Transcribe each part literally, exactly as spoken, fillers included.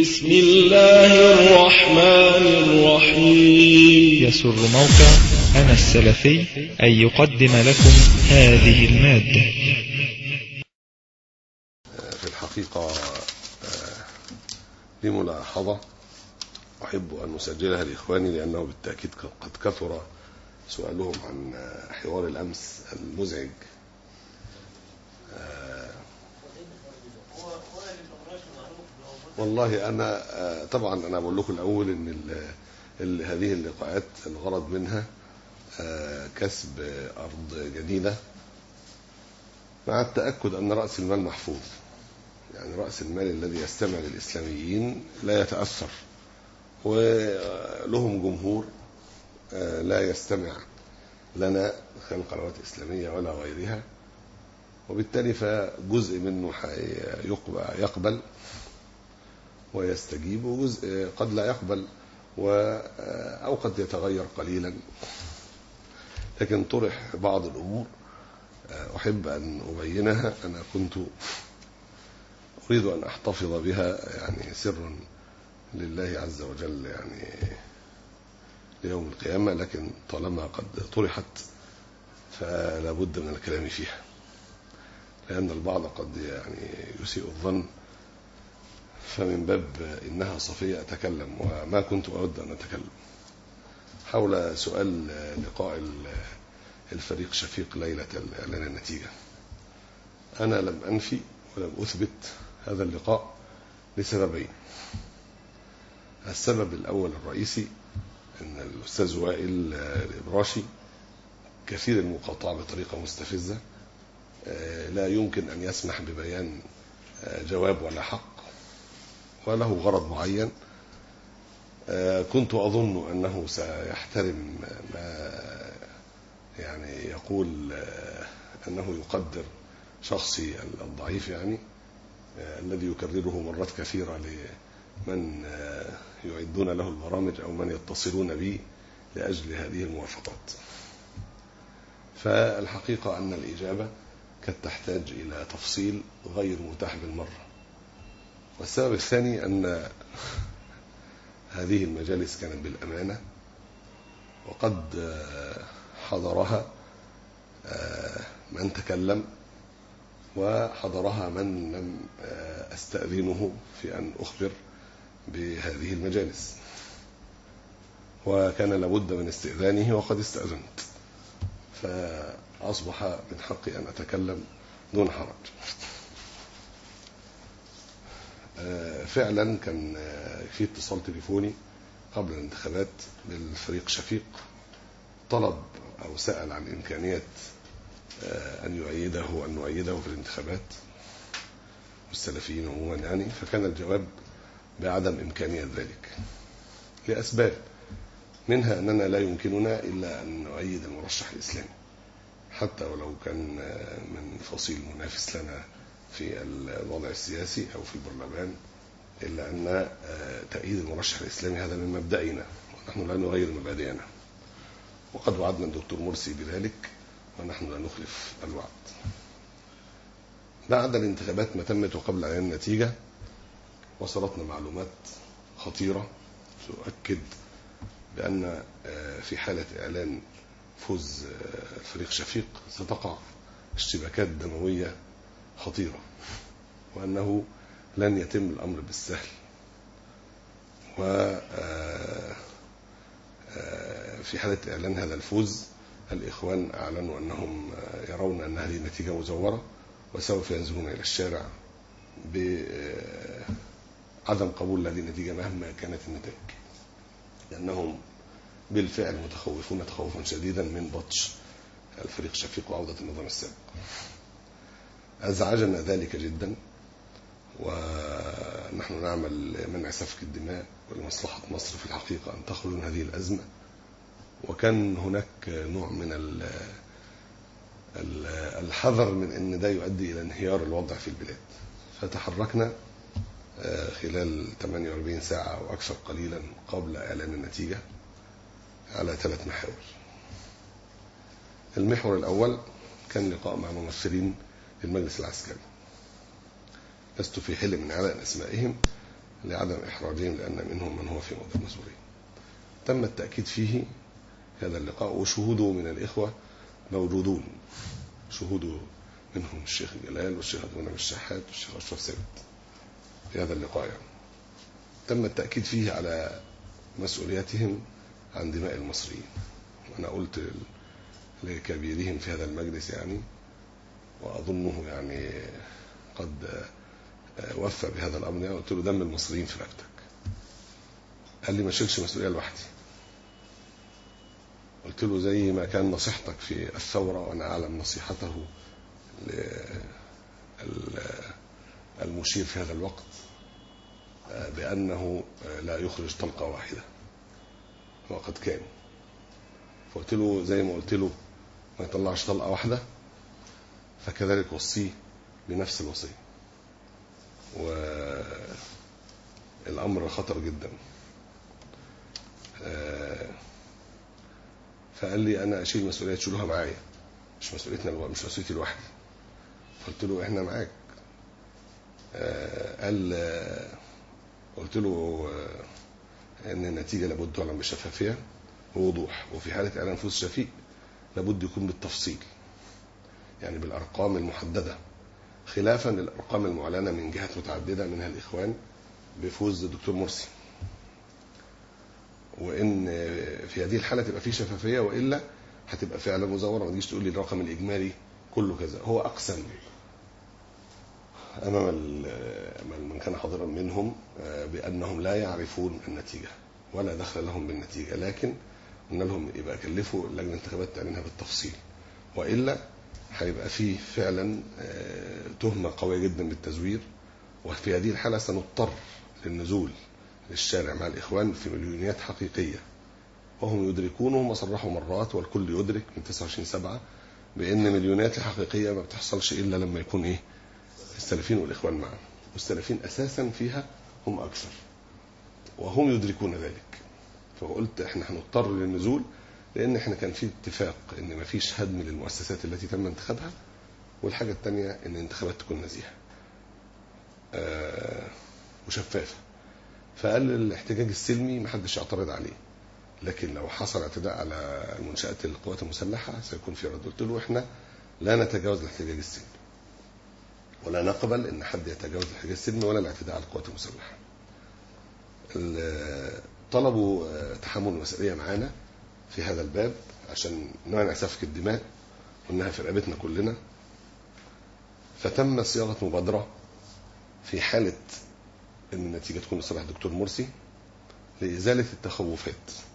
بسم الله الرحمن الرحيم. يسر موقع أنا السلفي أن يقدم لكم هذه المادة. في الحقيقة لملاحظة أحب أن أسجلها لإخواني، لأنه بالتأكيد قد كثر سؤالهم عن حوار الأمس المزعج. والله أنا طبعا أنا بقول لكم الأول إن ال هذه اللقاءات الغرض منها كسب أرض جديدة، مع التأكد أن رأس المال محفوظ. يعني رأس المال الذي يستمع للإسلاميين لا يتأثر، ولهم جمهور لا يستمع لنا خلال قنوات إسلامية ولا غيرها، وبالتالي فجزء منه يقبل ويستجيب، وجزء قد لا يقبل أو قد يتغير قليلا. لكن طرح بعض الأمور أحب أن أبينها. أنا كنت أريد أن أحتفظ بها يعني سر لله عز وجل يعني ليوم القيامة، لكن طالما قد طرحت فلا بد من الكلام فيها، لأن البعض قد يعني يسيء الظن، فمن باب إنها صفية أتكلم، وما كنت أود أن أتكلم حول سؤال لقاء الفريق شفيق ليلة إعلان النتيجة. أنا لم أنفي ولم أثبت هذا اللقاء لسببين. السبب الأول الرئيسي أن الأستاذ وائل الإبراشي كثير المقاطعة بطريقة مستفزة، لا يمكن أن يسمح ببيان جواب ولا حق، وله غرض معين. كنت أظن أنه سيحترم ما يعني يقول، أنه يقدر شخصي الضعيف يعني الذي يكرره مرات كثيرة لمن يعدون له البرامج أو من يتصلون بي لأجل هذه الموافقات. فالحقيقة أن الإجابة قد تحتاج إلى تفصيل غير متاح بالمرة. والسبب الثاني أن هذه المجالس كانت بالأمانة، وقد حضرها من تكلم وحضرها من لم أستأذنه في أن أخبر بهذه المجالس، وكان لابد من استئذانه وقد استأذنت، فأصبح من حقي أن أتكلم دون حرج. فعلا كان في اتصال تليفوني قبل الانتخابات بالفريق شفيق، طلب أو سأل عن إمكانية أن يؤيده وأن نؤيده في الانتخابات والسلفيين عموما يعني. فكان الجواب بعدم إمكانية ذلك لأسباب، منها أننا لا يمكننا إلا أن نؤيد المرشح الإسلامي حتى ولو كان من فصيل منافس لنا في الوضع السياسي أو في البرلمان، إلا أن تأييد المرشح الإسلامي هذا من مبدأنا، ونحن لا نغير مبادئنا، وقد وعدنا الدكتور مرسي بذلك ونحن لا نخلف الوعد. بعد الانتخابات ما تمت وقبل إعلان النتيجة وصلتنا معلومات خطيرة تؤكد بأن في حالة إعلان فوز الفريق شفيق ستقع اشتباكات دموية خطيرة، وأنه لن يتم الأمر بالسهل. وفي حالة إعلان هذا الفوز الإخوان أعلنوا أنهم يرون أن هذه النتيجة مزورة، وسوف ينزلون إلى الشارع بعدم قبول هذه النتيجة مهما كانت النتائج، لأنهم بالفعل متخوفون تخوفا شديدا من بطش الفريق شفيق وعودة النظام السابق. أزعجنا ذلك جدا، ونحن نعمل منع سفك الدماء ولمصلحة مصر في الحقيقة أن تخرج من هذه الأزمة. وكان هناك نوع من الحذر من أن ده يؤدي إلى انهيار الوضع في البلاد، فتحركنا خلال ثمانية وأربعين ساعة أو أكثر قليلا قبل إعلان النتيجة على ثلاث محاور. المحور الأول كان لقاء مع ممثلين للمجلس العسكري، لست في حل من إعلان أسمائهم، لعدم إحراجهم، لأن منهم من هو في موضع المسؤولية. تم التأكيد فيه هذا اللقاء، وشهوده من الإخوة موجودون، شهوده منهم الشيخ جلال والشيخ عبد المنعم الشحات والشيخ أشرف ثابت في هذا اللقاء. يعني تم التأكيد فيه على مسؤوليتهم عن دماء المصريين. وأنا قلت لكبيرهم في هذا المجلس يعني، وأظنه يعني قد وفى بهذا الأمر، يعني قلت له دم المصريين في رقبتك. قال لي ما شيلش مسؤولية لوحدي. قلت له زي ما كان نصيحتك في الثورة، وأنا أعلم نصيحته للمشير في هذا الوقت بأنه لا يخرج طلقة واحدة، وقد كان. فقلت له زي ما قلت له ما يطلعش طلقة واحدة، فكذلك وصيه بنفس الوصية. والأمر خطر جدا. فقال لي أنا أشيل مسؤولية تشيلوها معايا، مش مسؤوليتنا، مش مسؤوليتي لوحدي. قلت له إحنا معاك. قال قلت له إن النتيجة لابد تعلن بشفافية ووضوح، وفي حالة إعلان فوز شفيق لابد يكون بالتفصيل، يعني بالأرقام المحددة، خلافا للأرقام المعلنة من جهات متعددة منها الإخوان بفوز الدكتور مرسي. وإن في هذه الحالة تبقى فيه شفافية، وإلا هتبقى فعلا مزورة. ما تجيش تقول لي الرقم الإجمالي كله كذا. هو أقسم أمام من كان حاضرا منهم بأنهم لا يعرفون النتيجة ولا دخل لهم بالنتيجة، لكن قلنا لهم يبقى كلفوا لجنة الانتخابات تعلنها بالتفصيل، وإلا هيبقى فيه فعلا تهمة قوية جدا بالتزوير. وفي هذه الحالة سنضطر للنزول للشارع مع الإخوان في مليونيات حقيقية، وهم يدركون، وهم صرحوا مرات والكل يدرك من تسعة وعشرين سبعة بأن مليونيات الحقيقية ما بتحصلش إلا لما يكون إيه السلفيين والإخوان معا، والسلفيين أساسا فيها هم أكثر وهم يدركون ذلك. فقلت إحنا هنضطر للنزول، لأن إحنا كان في اتفاق إن ما فيش هدم للمؤسسات التي تم انتخابها، والحاجة الثانية إن الانتخابات تكون نزيهة آه وشفافة. فقال الاحتجاج السلمي محدش يعترض عليه، لكن لو حصل اعتداء على منشآت القوات المسلحة سيكون في رد. قلت له إحنا لا نتجاوز الاحتجاج السلمي، ولا نقبل إن حد يتجاوز الاحتجاج السلمي ولا الاعتداء على القوات المسلحة. طلبوا تحمل المسؤولية معانا في هذا الباب عشان نمنع سفك الدماء، وإنها في رقبتنا كلنا. فتم صياغة مبادرة في حالة أن النتيجة تكون لصالح الدكتور مرسي لإزالة التخوفات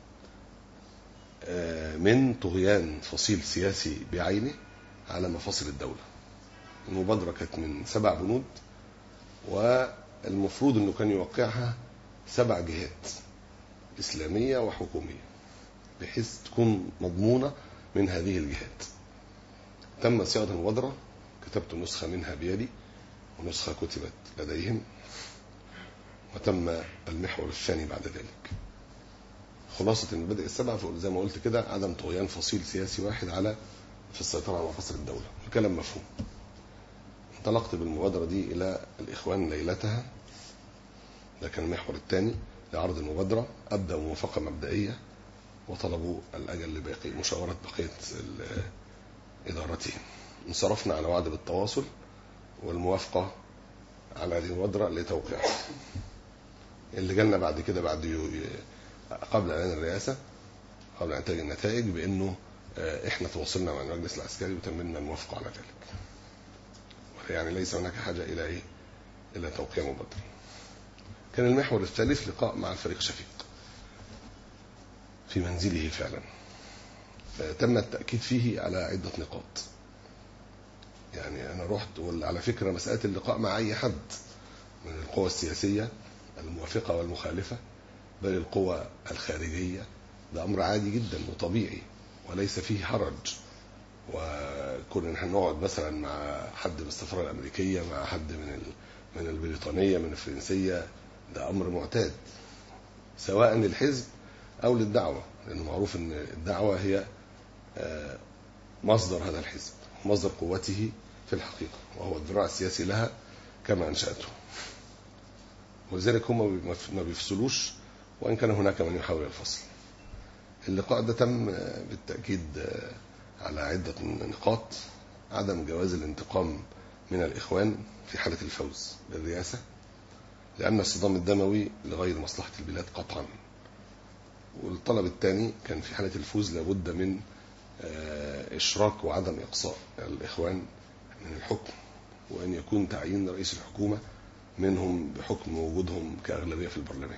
من طغيان فصيل سياسي بعينه على مفاصل الدولة. المبادرة كانت من سبع بنود، والمفروض أنه كان يوقعها سبع جهات إسلامية وحكومية بحيث تكون مضمونة من هذه الجهات. تم صياغة المبادرة، كتبت نسخة منها بيدي ونسخة كتبت لديهم، وتم المحور الثاني بعد ذلك. خلاصة المبادئ السبعة زي ما قلت كده: عدم طغيان فصيل سياسي واحد على في السيطرة على مفاصل الدولة. الكلام مفهوم. انطلقت بالمبادرة دي إلى الإخوان ليلتها، ده كان المحور الثاني لعرض المبادرة. أبدأ موافقة مبدئية، وطلبوا الأجل لباقي مشاورة بقية إدارتهم. انصرفنا على وعد بالتواصل والموافقة على هذه المبادرة لتوقيعها. اللي جالنا بعد كده بعد قبل إعلان الرئاسة، قبل إنتاج النتائج، بأنه إحنا تواصلنا مع المجلس العسكري وتممنا الموافقة على ذلك، يعني ليس هناك حاجة إلى إيه إلى توقيع مبادرة. كان المحور الثالث لقاء مع الفريق شفيق في منزله فعلا. تم التأكيد فيه على عدة نقاط. يعني أنا رحت، وعلى فكرة مسألة اللقاء مع أي حد من القوى السياسية الموافقة والمخالفة، بل القوى الخارجية، ده أمر عادي جدا وطبيعي وليس فيه حرج. وكنا نقعد مثلا مع حد من السفارة الأمريكية، مع حد من من البريطانية، من الفرنسية، ده أمر معتاد سواء للحزب أو للدعوة، لأنه معروف أن الدعوة هي مصدر هذا الحزب، مصدر قوته في الحقيقة، وهو الذراع السياسي لها كما أنشأته. ولذلك هم ما بيفصلوش، وإن كان هناك من يحاول الفصل. اللقاء ده تم بالتأكيد على عدة نقاط: عدم جواز الانتقام من الإخوان في حالة الفوز بالرئاسة، لأن الصدام الدموي لغير مصلحة البلاد قطعا. والطلب الثاني كان في حالة الفوز لابد من إشراك وعدم إقصاء الإخوان من الحكم، وأن يكون تعيين رئيس الحكومة منهم بحكم وجودهم كأغلبية في البرلمان،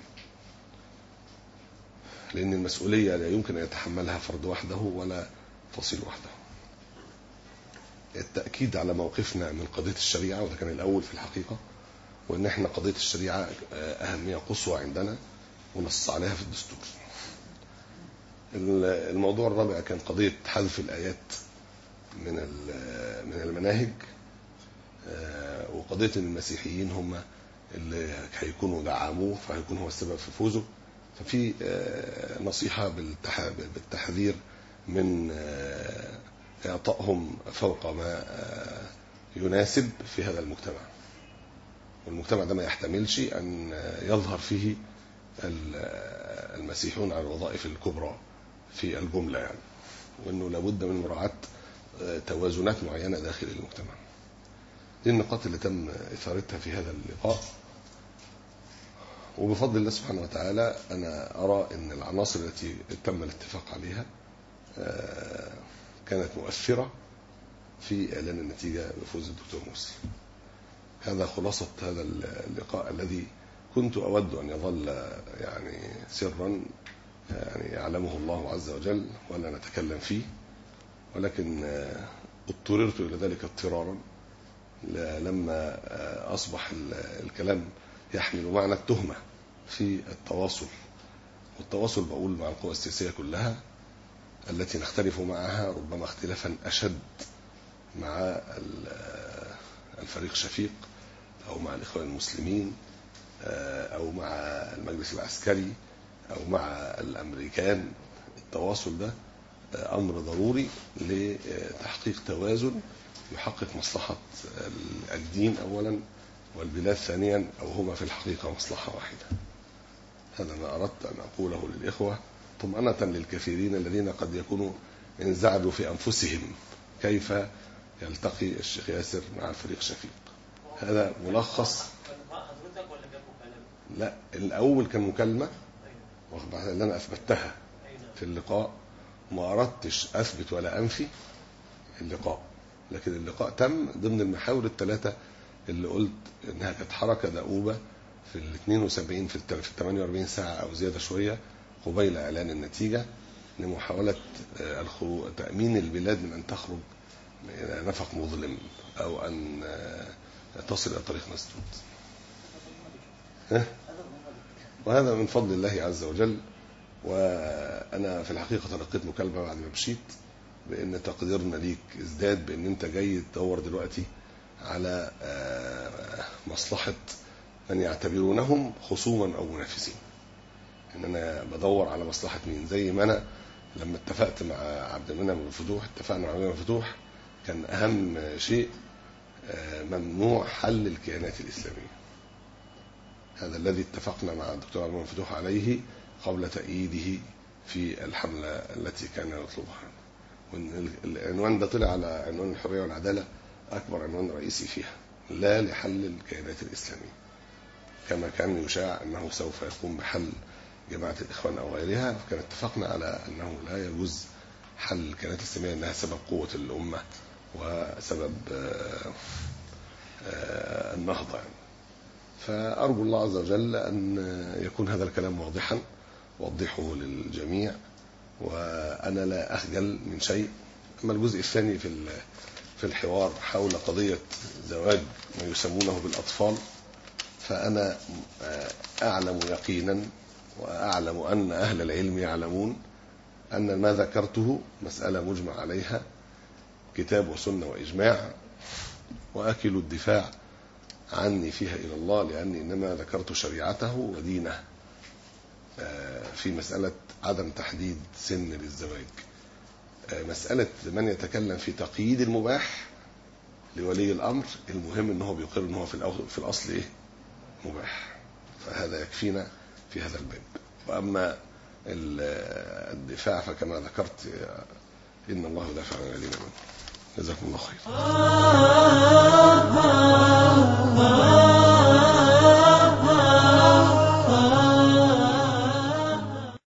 لأن المسؤولية لا يمكن أن يتحملها فرد وحده ولا فصيل وحده. التأكيد على موقفنا من قضية الشريعة، وده كان الأول في الحقيقة، وأن احنا قضية الشريعة أهمية قصوى عندنا ونص عليها في الدستور. الموضوع الرابع كان قضية حذف الآيات من من المناهج، وقضية ان المسيحيين هم اللي هيكونوا دعموه فهيكون هو السبب في فوزه. ففي نصيحة بالتحذير من إعطائهم فوق ما يناسب في هذا المجتمع، والمجتمع ده ما يحتملش أن يظهر فيه المسيحيون على الوظائف الكبرى في الجملة يعني، وأنه لابد من مراعاة توازنات معينة داخل المجتمع. دي النقاط اللي تم إثارتها في هذا اللقاء، وبفضل الله سبحانه وتعالى أنا أرى أن العناصر التي تم الاتفاق عليها كانت مؤثرة في إعلان النتيجة بفوز الدكتور مرسي. هذا خلاصة هذا اللقاء الذي كنت أود أن يظل يعني سرا يعني يعلمه الله عز وجل ولا نتكلم فيه، ولكن اضطررت إلى ذلك اضطرارا لما أصبح الكلام يحمل معنى التهمة في التواصل، والتواصل بقول مع القوى السياسية كلها التي نختلف معها ربما اختلافا أشد مع الفريق شفيق أو مع الإخوان المسلمين أو مع المجلس العسكري أو مع الأمريكان. التواصل ده أمر ضروري لتحقيق توازن يحقق مصلحة الدين أولا والبلاد ثانيا، أو هما في الحقيقة مصلحة واحدة. هذا ما أردت أن أقوله للإخوة طمأنة للكثيرين الذين قد يكونوا انزعجوا في أنفسهم كيف يلتقي الشيخ ياسر مع الفريق شفيق. هذا ملخص. لا، الأول كان مكالمة اللي أنا أثبتها في اللقاء، ما أردتش أثبت ولا أنفي اللقاء، لكن اللقاء تم ضمن المحاور الثلاثة اللي قلت إنها كانت حركة دؤوبة في ال اثنين وسبعين في ال ثمانية وأربعين ساعة أو زيادة شوية قبيل إعلان النتيجة، لمحاولة تأمين البلاد من أن تخرج إلى نفق مظلم أو أن تصل إلى طريق مسدود. وهذا من فضل الله عز وجل. وأنا في الحقيقة تلقيت مكالمة بعد ما مشيت بأن تقديرنا ليك ازداد، بأن أنت جاي تدور دلوقتي على مصلحة من يعتبرونهم خصوما أو منافسين، إن أنا بدور على مصلحة مين. زي ما أنا لما اتفقت مع عبد المنعم بن فتوح اتفقنا مع عبد المنعم بن فتوح كان أهم شيء ممنوع حل الكيانات الإسلامية. هذا الذي اتفقنا مع الدكتور عبد المنعم بن فتوح عليه قبل تأييده في الحملة التي كان يطلبها. والعنوان ده طلع على عنوان الحرية والعدالة أكبر عنوان رئيسي فيها، لا لحل الكيانات الإسلامية، كما كان يشاع أنه سوف يقوم بحل جماعة الإخوان أو غيرها. فكان اتفقنا على أنه لا يجوز حل الكيانات الإسلامية، أنها سبب قوة الأمة وسبب النهضة يعني. فأرجو الله عز وجل أن يكون هذا الكلام واضحا وضحه للجميع، وأنا لا أخجل من شيء. أما الجزء الثاني في في الحوار حول قضية زواج ما يسمونه بالأطفال، فأنا أعلم يقينا وأعلم أن أهل العلم يعلمون أن ما ذكرته مسألة مجمع عليها كتاب وسنة وإجماع، وأكل الدفاع عني فيها إلى الله، لأني إنما ذكرت شريعته ودينه في مسألة عدم تحديد سن للزواج. مسألة من يتكلم في تقييد المباح لولي الأمر، المهم أنه بيقر أنه في الأصل إيه؟ مباح. فهذا يكفينا في هذا الباب. وأما الدفاع فكما ذكرت إن الله دافع عن الذين آمنوا. جزاكم الله خير.